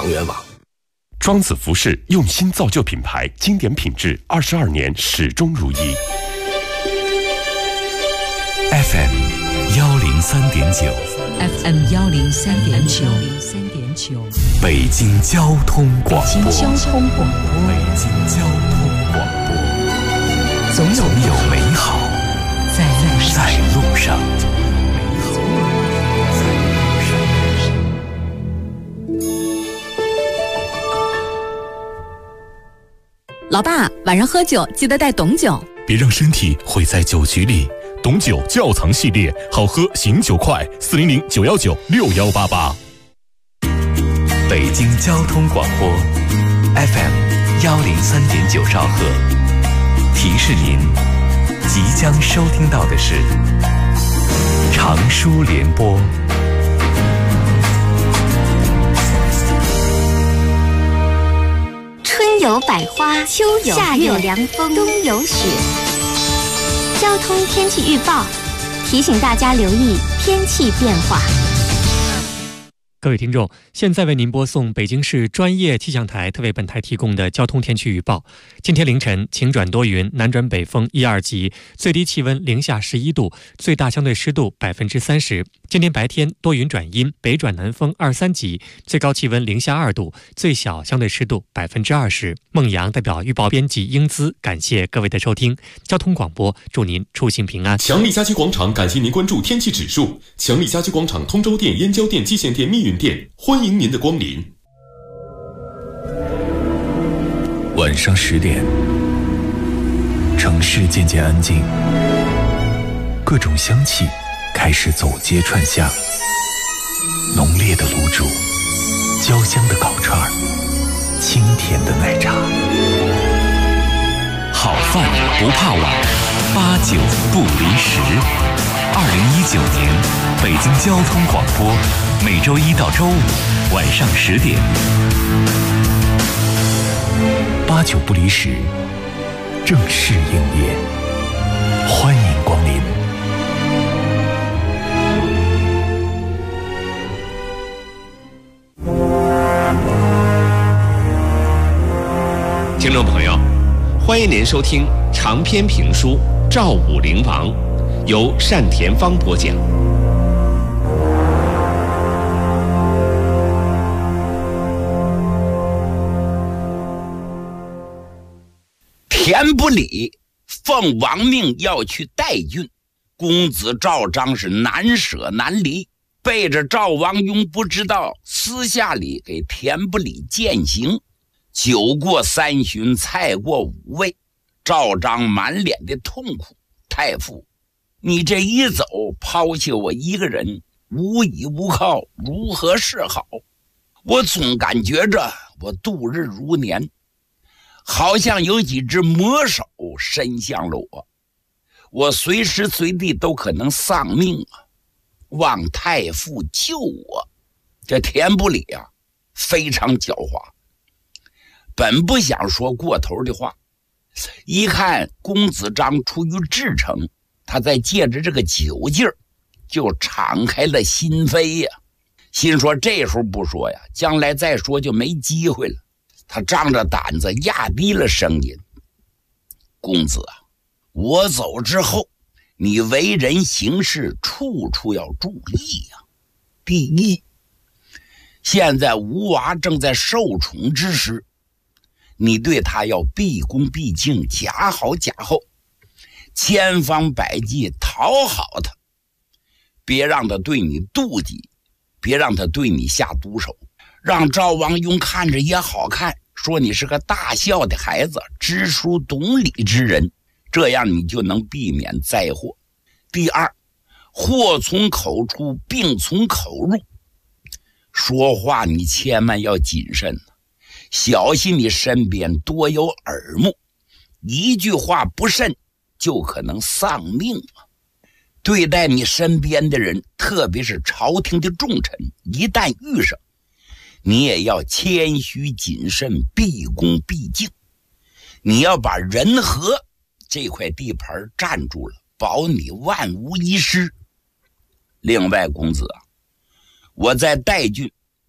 长远网。 庄子服饰用心造就品牌，经典品质22年始终如一。 FM 103.9 FM 103.9 北京交通广播。 北京交通广播。 北京交通广播。总有美好在路上。 老爸，晚上喝酒记得带董酒， 别让身体毁在酒局里。董酒窖藏系列，好喝醒酒快，400-919-6188。 北京交通广播 FM 103.9兆赫，提示您即将收听到的是长舒联播。 春有百花，秋有夏有凉风，冬有雪。交通天气预报提醒大家留意天气变化。 各位听众，现在为您播送北京市专业气象台特为本台提供的交通天气预报。今天凌晨晴转多云，南转北风1、2级，最低气温零下11度，最大相对湿度30%。今天白天多云转阴，北转南风2、3级，最高气温零下2度，最小相对湿度20%。孟阳代表预报编辑英姿，感谢各位的收听。交通广播，祝您出行平安。 强力家居广场感谢您关注天气指数。强力家居广场通州店、燕郊店、蓟县店、密云店，欢迎您的光临。 晚上10点，城市渐渐安静，各种香气开始走街串巷，浓烈的卤煮，焦香的烤串，清甜的奶茶。好饭不怕晚，89不离10。2019年北京交通广播，每周一到周五晚上10点，89不离10正式营业，欢迎光临。 听众朋友，欢迎您收听长篇评书《赵武灵王》，由单田芳播讲。 田不礼奉王命要去代郡，公子赵章是难舍难离，背着赵王雍不知道，私下里给田不礼饯行。酒过3巡，菜过5味，赵章满脸的痛苦。太傅，你这一走，抛弃我一个人，无依无靠，如何是好？我总感觉着我度日如年，好像有几只魔手伸向了我，我随时随地都可能丧命啊！望太傅救我。这田不礼啊，非常狡猾，本不想说过头的话，一看公子章出于至诚，他在借着这个酒劲儿，就敞开了心扉呀。心说这时候不说呀，将来再说就没机会了。他仗着胆子压低了声音：公子啊，我走之后，你为人行事处处要注意呀。第一，现在吴娃正在受宠之时，你对他要毕恭毕敬，假好假厚，千方百计讨好他，别让他对你妒忌，别让他对你下毒手，让赵王雍看着也好看，说你是个大孝的孩子，知书懂礼之人，这样你就能避免灾祸。第二，祸从口出，病从口入，说话你千万要谨慎，小心你身边多有耳目，一句话不慎就可能丧命啊！对待你身边的人，特别是朝廷的重臣，一旦遇上，你也要谦虚谨慎，毕恭毕敬。你要把人和这块地盘站住了，保你万无一失。另外公子啊，我在代郡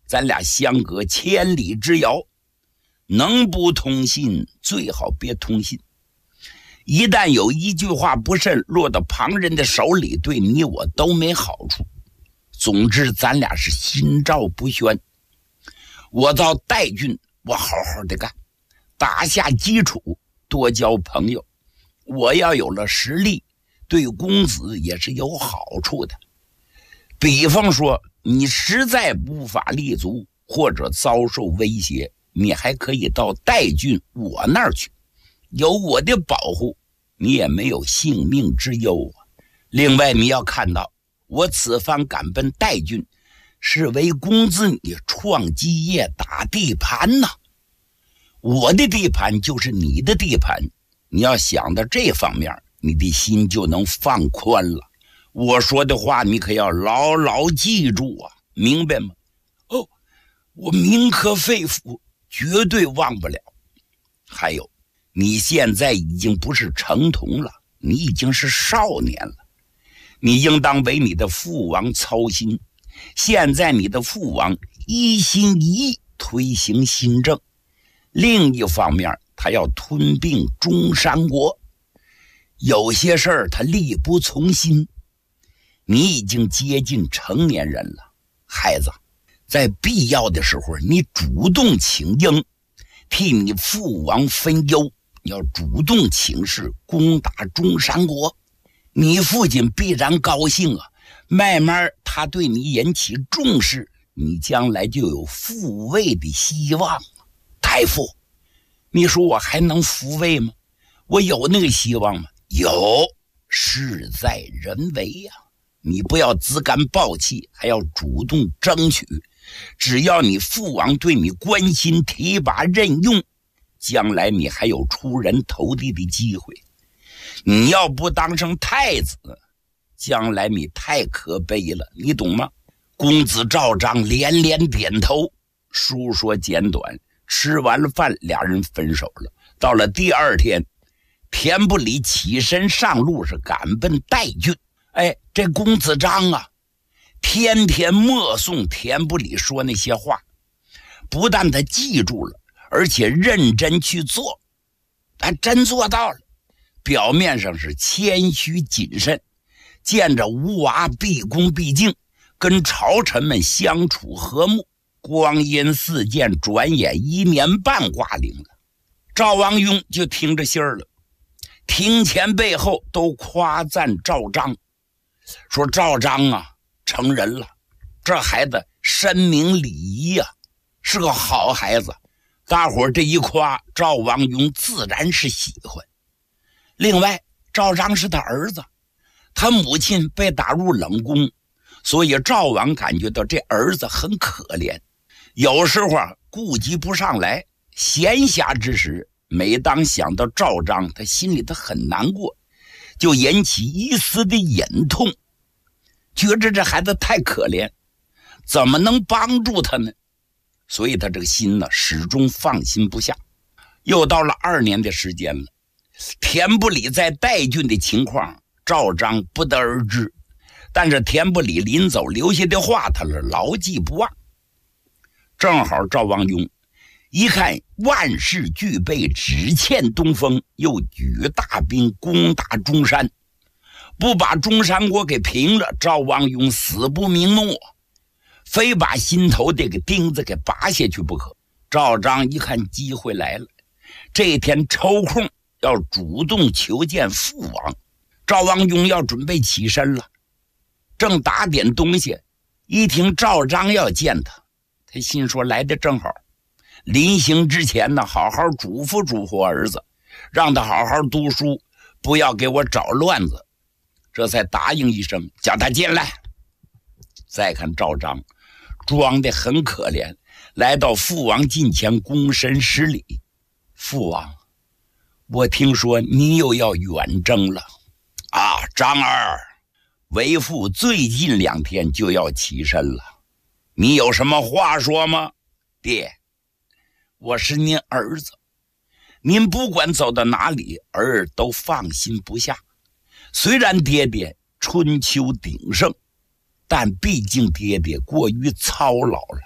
咱俩相隔千里之遥，能不通信最好别通信。一旦有一句话不慎落到旁人的手里，对你我都没好处。总之咱俩是心照不宣。我到代郡，我好好的干，打下基础，多交朋友。我要有了实力，对公子也是有好处的。比方说你实在无法立足，或者遭受威胁，你还可以到代郡我那儿去，有我的保护，你也没有性命之忧啊。另外你要看到，我此番赶奔代郡，是为公子你创基业打地盘呐。我的地盘就是你的地盘，你要想到这方面，你的心就能放宽了。我说的话你可要牢牢记住啊，明白吗？哦，我铭刻肺腑，绝对忘不了。还有，你现在已经不是成童了，你已经是少年了，你应当为你的父王操心。现在你的父王一心一意推行新政，另一方面他要吞并中山国，有些事儿他力不从心。你已经接近成年人了，孩子，在必要的时候你主动请缨，替你父王分忧，你要主动请示攻打中山国，你父亲必然高兴啊，慢慢他对你引起重视，你将来就有复位的希望。太傅，你说我还能复位吗？我有那个希望吗？有，事在人为呀。你不要自甘暴气，还要主动争取。只要你父王对你关心提拔任用，将来你还有出人头地的机会。你要不当上太子，将来你太可悲了，你懂吗？公子赵章连连点头，书说简短，吃完了饭，俩人分手了。到了第二天，田不里起身上路，是赶奔代郡。这公子章啊，天天默诵田不里说那些话，不但他记住了，而且认真去做，他真做到了。表面上是谦虚谨慎，见着吴娃毕恭毕敬，跟朝臣们相处和睦。光阴似箭，转眼1年半挂零了。赵王雍就听着信儿了，庭前背后都夸赞赵章，说赵章啊成人了，这孩子深明礼仪啊，是个好孩子。大伙儿这一夸，赵王雍自然是喜欢。另外，赵章是他儿子，他母亲被打入冷宫，所以赵王感觉到这儿子很可怜，有时候顾及不上来，闲暇之时，每当想到赵章，他心里头很难过，就引起一丝的隐痛，觉着这孩子太可怜，怎么能帮助他呢？所以他这个心呢，始终放心不下。又到了2年的时间了，田不里在代郡的情况，赵章不得而知，但是田不里临走留下的话，他是牢记不忘。正好赵王雍一看万事俱备，只欠东风，又举大兵攻打中山，不把中山国给平了，赵王雍死不瞑目，非把心头这个钉子给拔下去不可。赵章一看机会来了，这天抽空要主动求见父王。赵王雍要准备起身了，正打点东西，一听赵章要见他，他心说来得正好，临行之前呢，好好嘱咐嘱咐儿子，让他好好读书，不要给我找乱子。这才答应一声，叫他进来。再看赵章装得很可怜，来到父王近前躬身施礼。父王，我听说你又要远征了啊，章儿，为父最近2天就要起身了，你有什么话说吗？爹，我是您儿子，您不管走到哪里，儿都放心不下。虽然爹爹春秋鼎盛，但毕竟爹爹过于操劳了，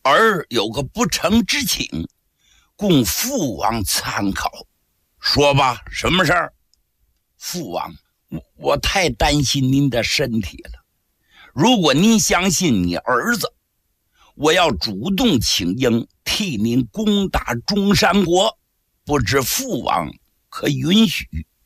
儿有个不成之请，供父王参考。说吧，什么事儿？父王，我太担心您的身体了。如果您相信你儿子，我要主动请缨替您攻打中山国，不知父王可允许？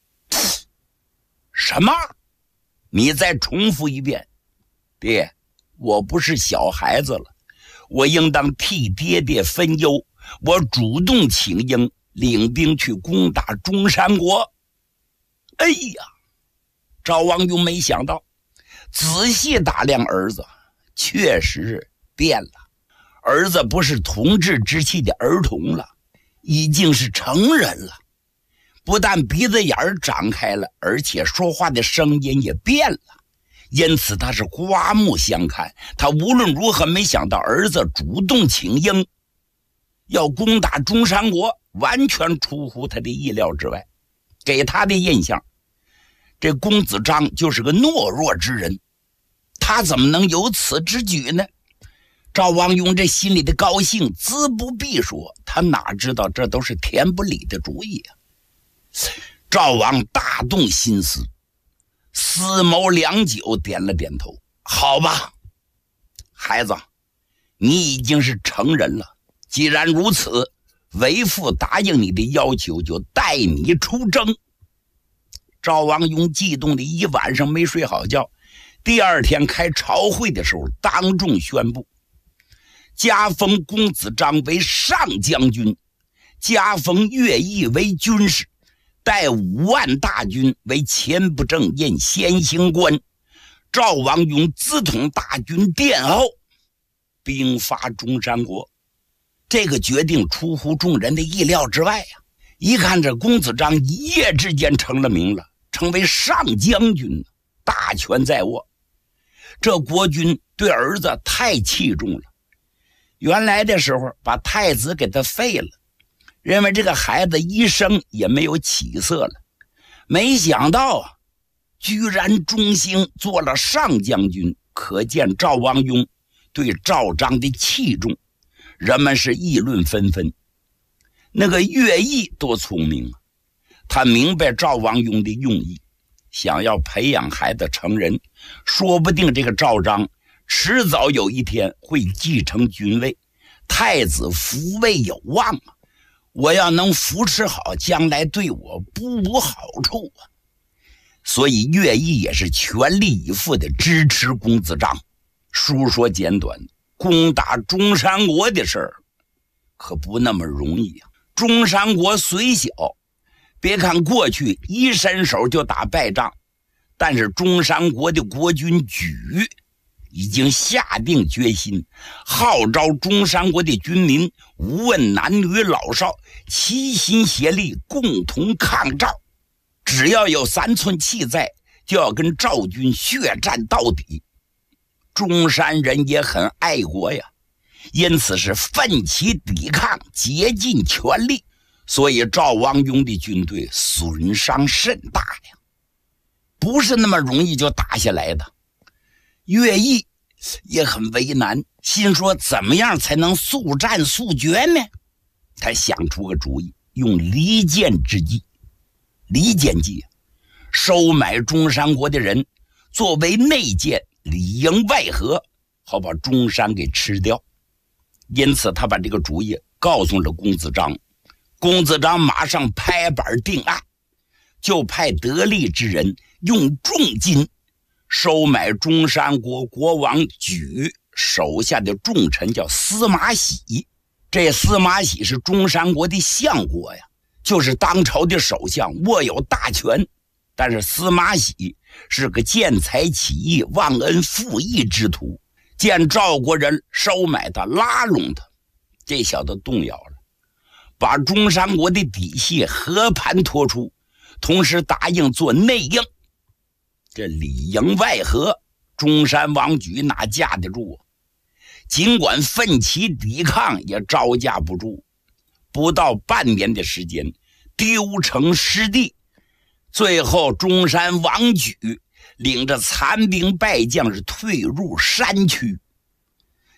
什么？你再重复一遍。爹，我不是小孩子了，我应当替爹爹分忧，我主动请缨领兵去攻打中山国。哎呀，赵王雍没想到，仔细打量儿子，确实变了。儿子不是童稚之气的儿童了，已经是成人了。不但鼻子眼儿长开了，而且说话的声音也变了。因此他是刮目相看。他无论如何没想到儿子主动请缨要攻打中山国，完全出乎他的意料之外。给他的印象，这公子章就是个懦弱之人，他怎么能有此之举呢？赵王雍这心里的高兴自不必说，他哪知道这都是田不理的主意啊。赵王大动心思，思谋良久，点了点头。好吧，孩子，你已经是成人了，既然如此，为父答应你的要求，就带你出征。赵王雍激动的一晚上没睡好觉，第二天开朝会的时候，当众宣布加封公子章为上将军，加封乐毅为军师，带5万大军为前不正印先行官。赵王雍自统大军殿后，兵发中山国。这个决定出乎众人的意料之外呀！一看这公子章一夜之间成了名了，成为上将军，大权在握。这国君对儿子太器重了，原来的时候把太子给他废了，认为这个孩子一生也没有起色了。没想到啊，居然中兴做了上将军，可见赵王雍对赵章的器重，人们是议论纷纷。那个乐毅多聪明啊，他明白赵王雍的用意，想要培养孩子成人，说不定这个赵章迟早有一天会继承君位，太子福位有望啊！我要能扶持好，将来对我不无好处啊！所以乐毅也是全力以赴的支持公子章。书说简短，攻打中山国的事儿可不那么容易啊！中山国虽小，别看过去一伸手就打败仗，但是中山国的国君举已经下定决心，号召中山国的军民，无问男女老少，齐心协力，共同抗赵。只要有3寸气在，就要跟赵军血战到底。中山人也很爱国呀，因此是奋起抵抗，竭尽全力。所以赵王雍的军队损伤甚大呀，不是那么容易就打下来的。乐毅也很为难，心说怎么样才能速战速决呢？他想出个主意，用离间之计。离间计，收买中山国的人作为内奸，里应外合，好把中山给吃掉。因此他把这个主意告诉了公子章。公子章马上拍板定案，就派得力之人用重金收买中山国国王举手下的重臣，叫司马喜。这司马喜是中山国的相国呀，就是当朝的首相，握有大权。但是司马喜是个见财起意、忘恩负义之徒，见赵国人收买他、拉拢他，这小子动摇了，把中山国的底细和盘托出，同时答应做内应。这里应外合，中山王举哪架得住啊？尽管奋起抵抗，也招架不住。不到半年的时间，丢城失地。最后中山王举领着残兵败将是退入山区。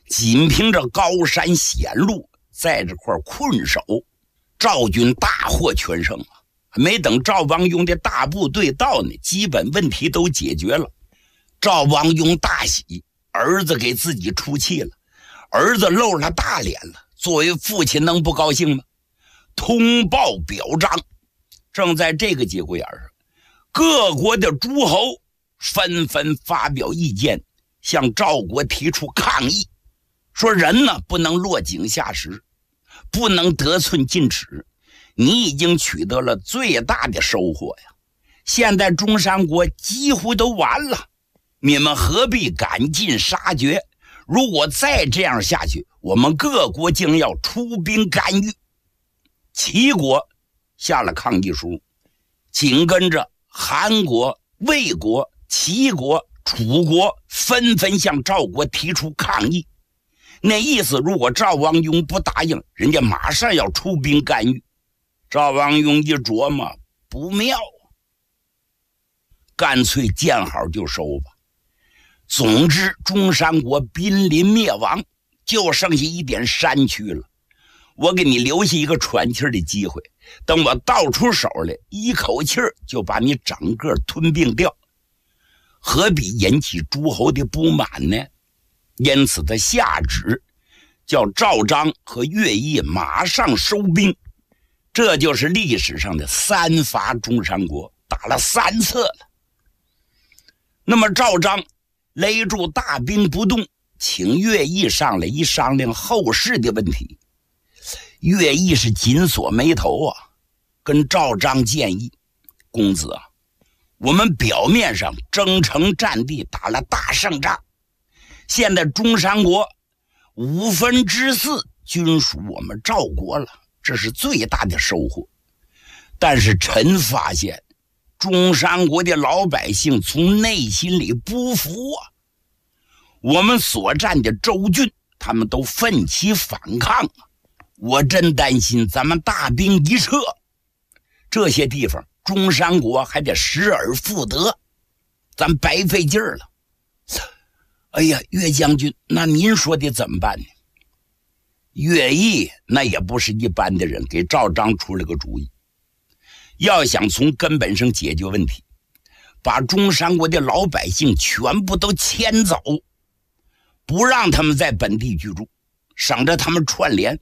仅凭着高山险路在这块困守，赵军大获全胜啊！没等赵王雍的大部队到呢，基本问题都解决了。赵王雍大喜，儿子给自己出气了，儿子露了大脸了，作为父亲能不高兴吗？通报表彰。正在这个节骨眼上，各国的诸侯纷纷发表意见，向赵国提出抗议，说人呢不能落井下石，不能得寸进尺，你已经取得了最大的收获呀，现在中山国几乎都完了，你们何必赶尽杀绝？如果再这样下去，我们各国将要出兵干预。齐国下了抗议书，紧跟着韩国、魏国、齐国、楚国纷纷向赵国提出抗议。那意思，如果赵王雍不答应，人家马上要出兵干预。赵王雍一琢磨，不妙，干脆见好就收吧。总之，中山国濒临灭亡，就剩下一点山区了。我给你留下一个喘气的机会，等我倒出手来，一口气就把你整个吞并掉，何必引起诸侯的不满呢？因此他下旨叫赵章和乐毅马上收兵，这就是历史上的三伐中山国，打了3次了。那么赵章勒住大兵不动，请乐毅上来一商量后事的问题。乐毅是紧锁眉头啊，跟赵章建议，公子啊，我们表面上征城占地，打了大胜仗，现在中山国4/5均属我们赵国了，这是最大的收获。但是臣发现中山国的老百姓从内心里不服啊，我们所占的州郡他们都奋起反抗啊，我真担心咱们大兵一撤，这些地方中山国还得失而复得，咱白费劲儿了。哎呀，岳将军，那您说的怎么办呢？乐毅那也不是一般的人，给赵章出了个主意，要想从根本上解决问题，把中山国的老百姓全部都迁走，不让他们在本地居住，省着他们串联。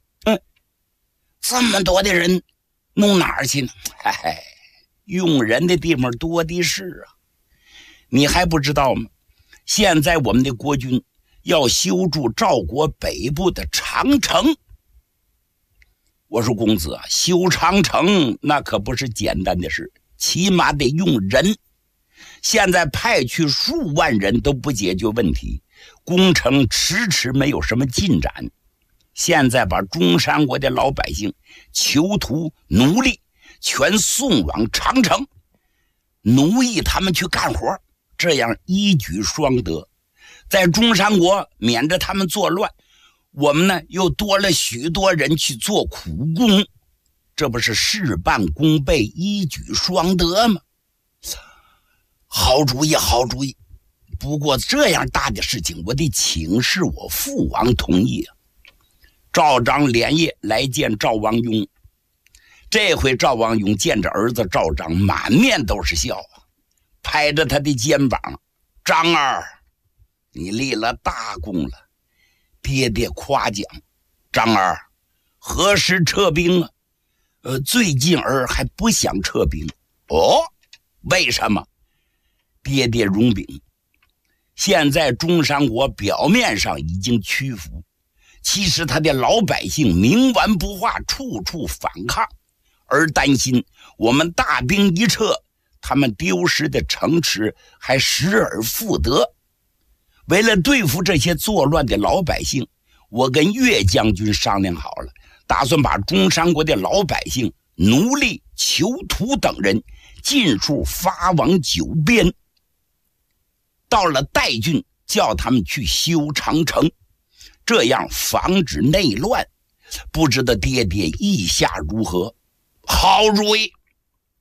这么多的人弄哪儿去呢？嗨，用人的地方多的是啊！你还不知道吗？现在我们的国军要修筑赵国北部的长城。我说公子啊，修长城那可不是简单的事，起码得用人。现在派去数万人都不解决问题，工程迟迟没有什么进展。现在把中山国的老百姓、囚徒、奴隶全送往长城，奴役他们去干活，这样一举双得。在中山国免着他们作乱，我们呢又多了许多人去做苦工，这不是事半功倍，一举双得吗？好主意，好主意。不过这样大的事情，我得请示我父王同意啊。赵章连夜来见赵王雍，这回赵王雍见着儿子赵章，满面都是笑啊，拍着他的肩膀：“章儿，你立了大功了，爹爹夸奖。章儿，何时撤兵啊？最近儿还不想撤兵。哦，为什么？爹爹容禀，现在中山国表面上已经屈服，其实他的老百姓冥顽不化，处处反抗，而担心我们大兵一撤，他们丢失的城池还失而复得。为了对付这些作乱的老百姓，我跟岳将军商量好了，打算把中山国的老百姓、奴隶、囚徒等人尽数发往九边，到了代郡叫他们去修长城，这样防止内乱。不知道爹爹意下如何？好主意，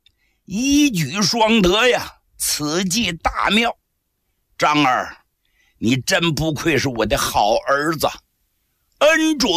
一举双得呀，此计大妙。章儿， 你真不愧是我的好儿子，恩准。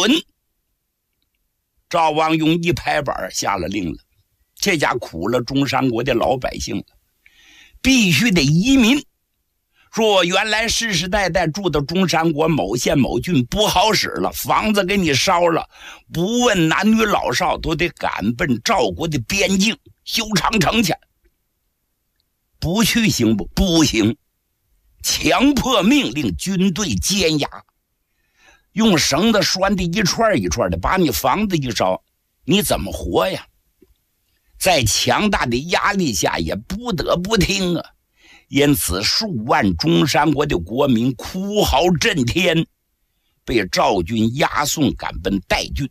赵王庸一拍板下了令了，这下苦了中山国的老百姓了，必须得移民。说原来世世代代住的中山国某县某郡不好使了，房子给你烧了，不问男女老少，都得赶奔赵国的边境修长城去。不去行不？不行，强迫命令军队监押，用绳子拴的一串一串的，把你房子一烧，你怎么活呀？在强大的压力下也不得不听啊。因此数万中山国的国民哭嚎震天，被赵军押送赶奔代郡。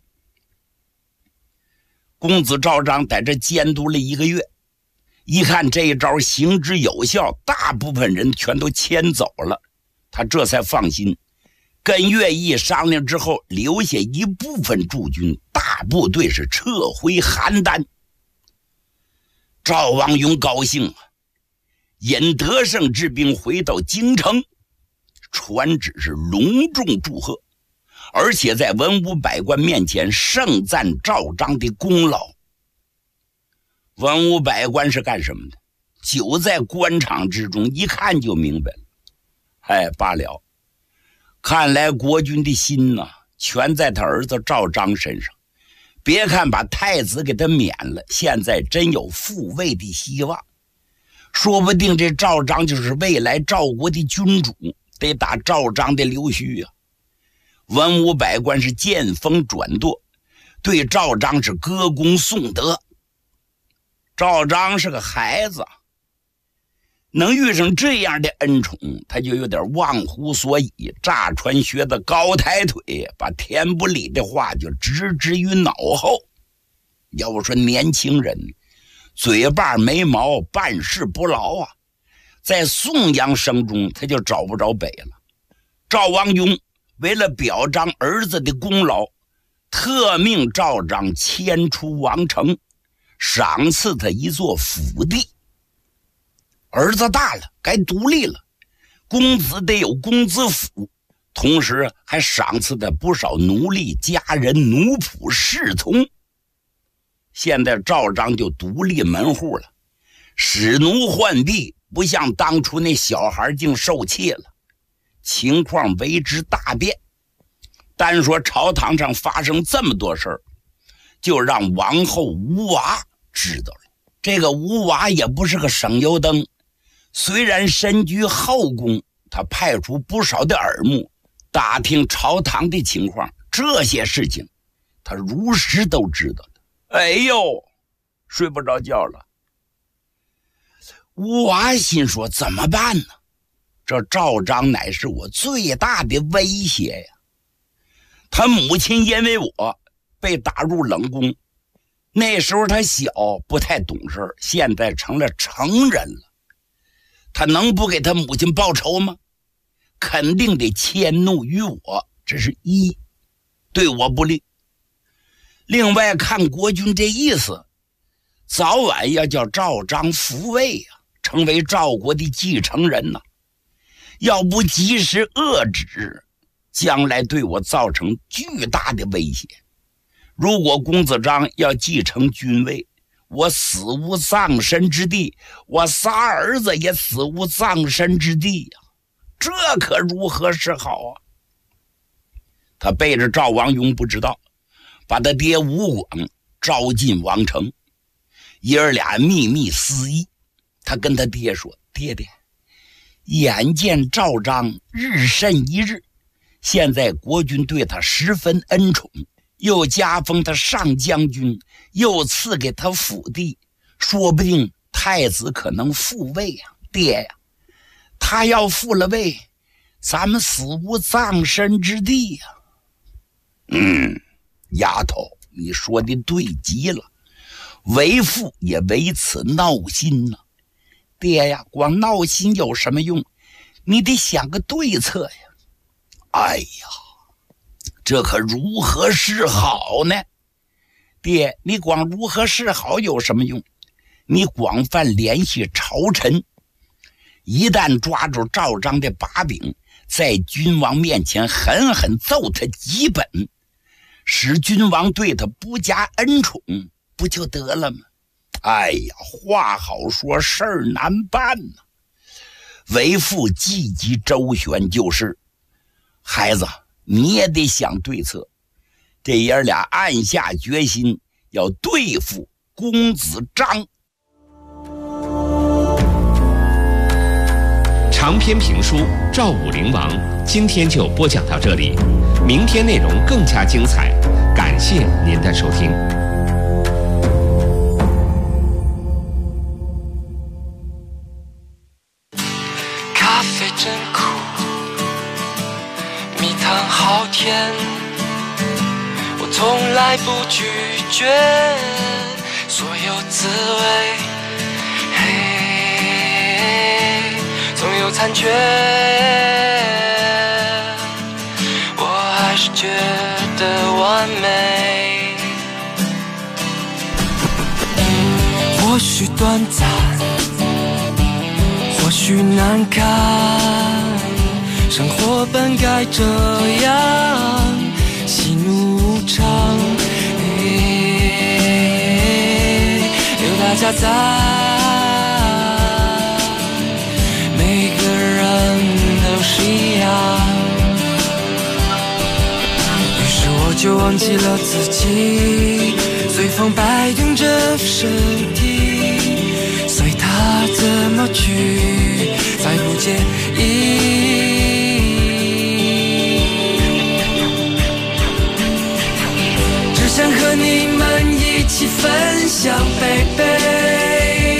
公子赵章在这监督了1个月，一看这一招行之有效，大部分人全都迁走了，他这才放心，跟乐毅商量之后，留下一部分驻军，大部队是撤回邯郸。赵王庸高兴啊，引得胜之兵回到京城，传旨是隆重祝贺，而且在文武百官面前盛赞赵章的功劳。文武百官是干什么的？就在官场之中，一看就明白了。罢了，看来国君的心呢，全在他儿子赵章身上。别看把太子给他免了，现在真有复位的希望。说不定这赵章就是未来赵国的君主，得打赵章的刘须啊。文武百官是见风转舵，对赵章是歌功颂德。赵章是个孩子，能遇上这样的恩宠，他就有点忘乎所以，炸船学的高抬腿，把田不理的话就直植于脑后。要不说年轻人嘴巴没毛，办事不牢啊，在颂扬声中他就找不着北了。赵王庸为了表彰儿子的功劳，特命赵章迁出王城，赏赐他一座府地。儿子大了，该独立了，公子得有公子府，同时还赏赐他不少奴隶、家人、奴仆、侍从。现在赵章就独立门户了，使奴换婢，不像当初那小孩竟受气了，情况为之大变。单说朝堂上发生这么多事儿，就让王后吴娃知道了。这个吴娃也不是个省油灯，虽然身居后宫，他派出不少的耳目打听朝堂的情况，这些事情他如实都知道的。哎呦，睡不着觉了。吴娃心说怎么办呢？这赵章乃是我最大的威胁呀。他母亲因为我被打入冷宫，那时候他小，不太懂事，现在成了成人了，他能不给他母亲报仇吗？肯定得迁怒于我，这是一，对我不利。另外看国君这意思，早晚要叫赵章复位呀，成为赵国的继承人呐。要不及时遏制，将来对我造成巨大的威胁。如果公子章要继承君位，我死无葬身之地，我仨儿子也死无葬身之地呀，这可如何是好啊？他背着赵王庸不知道，把他爹吴广招进王城，爷儿俩秘密私议。他跟他爹说，爹爹，眼见赵章日甚一日，现在国君对他十分恩宠，又加封他上将军，又赐给他府地，说不定太子可能复位呀。爹呀，他要复了位，咱们死无葬身之地呀。丫头，你说的对极了，为父也为此闹心了。爹呀，光闹心有什么用？你得想个对策呀。哎呀，这可如何是好呢？爹，你光如何是好有什么用？你广泛联系朝臣，一旦抓住赵章的把柄， 在君王面前狠狠揍他几本，使君王对他不加恩宠，不就得了吗？哎呀，话好说，事儿难办呐。为父积极周旋就是，孩子你也得想对策。这爷俩暗下决心要对付公子张。 长篇评书《赵武灵王》今天就播讲到这里，明天内容更加精彩，感谢您的收听。 咖啡真苦，蜜糖好甜，我从来不拒绝所有滋味，总有残缺，我还是觉得完美。或许短暂，或许难堪，生活本该这样，喜怒无常，有大家在。于是我就忘记了自己，随风摆动着身体，随它怎么去，再不介意。只想和你们一起分享baby，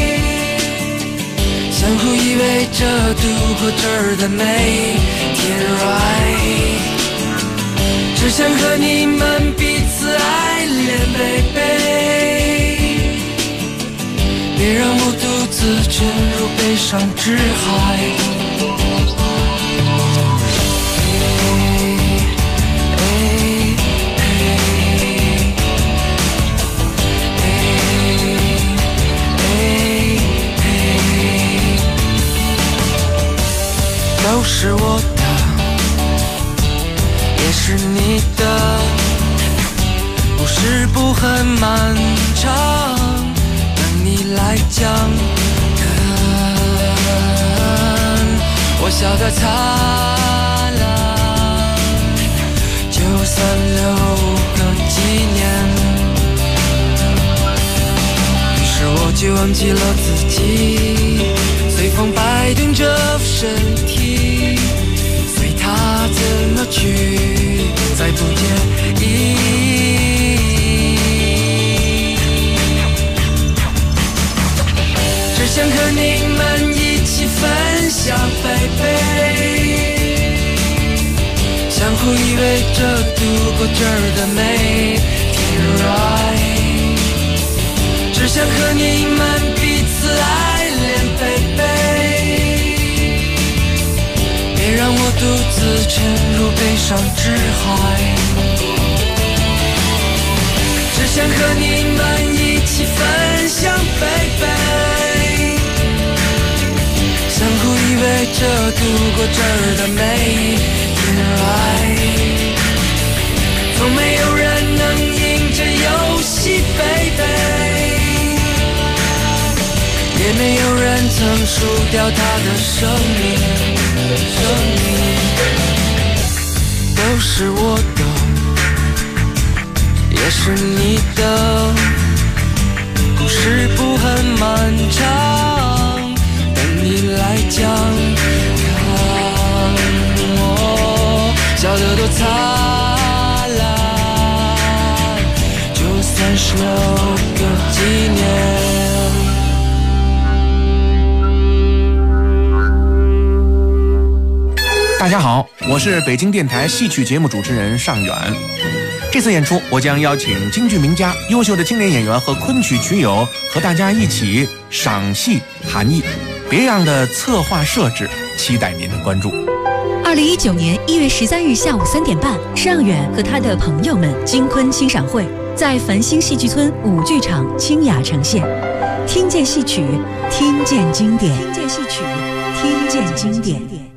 相互依偎着度过这儿的每天 right， 只想和你们彼此爱恋 baby， 别让我独自沉入悲伤之海。都是我的，也是你的，故事不很漫长，等你来讲。我笑得灿烂，就算留个纪念。于是我就忘记了自己，随风摆动着身体，随它怎么去，再不介意。只想和你们一起分享baby，相互依偎着度过这儿的每天 right， 只想和你们彼此爱恋baby， 别让我独自沉入悲伤之海，只想和你们一起分享baby， 相互依偎着度过这儿的每天 right， 从没有人能赢这游戏baby，也没有人曾输掉他的生命，都是我的，也是你的，故事不很漫长，等你来讲。看我笑得多灿烂，就算是留个纪念。 大家好，我是北京电台戏曲节目主持人尚远。这次演出，我将邀请京剧名家、优秀的青年演员和昆曲曲友和大家一起赏戏谈艺，别样的策划设置，期待您的关注。 2019年1月13日下午3点半，尚远和他的朋友们京昆欣赏会在繁星戏剧村舞剧场清雅呈现。听见戏曲，听见经典；听见戏曲，听见经典。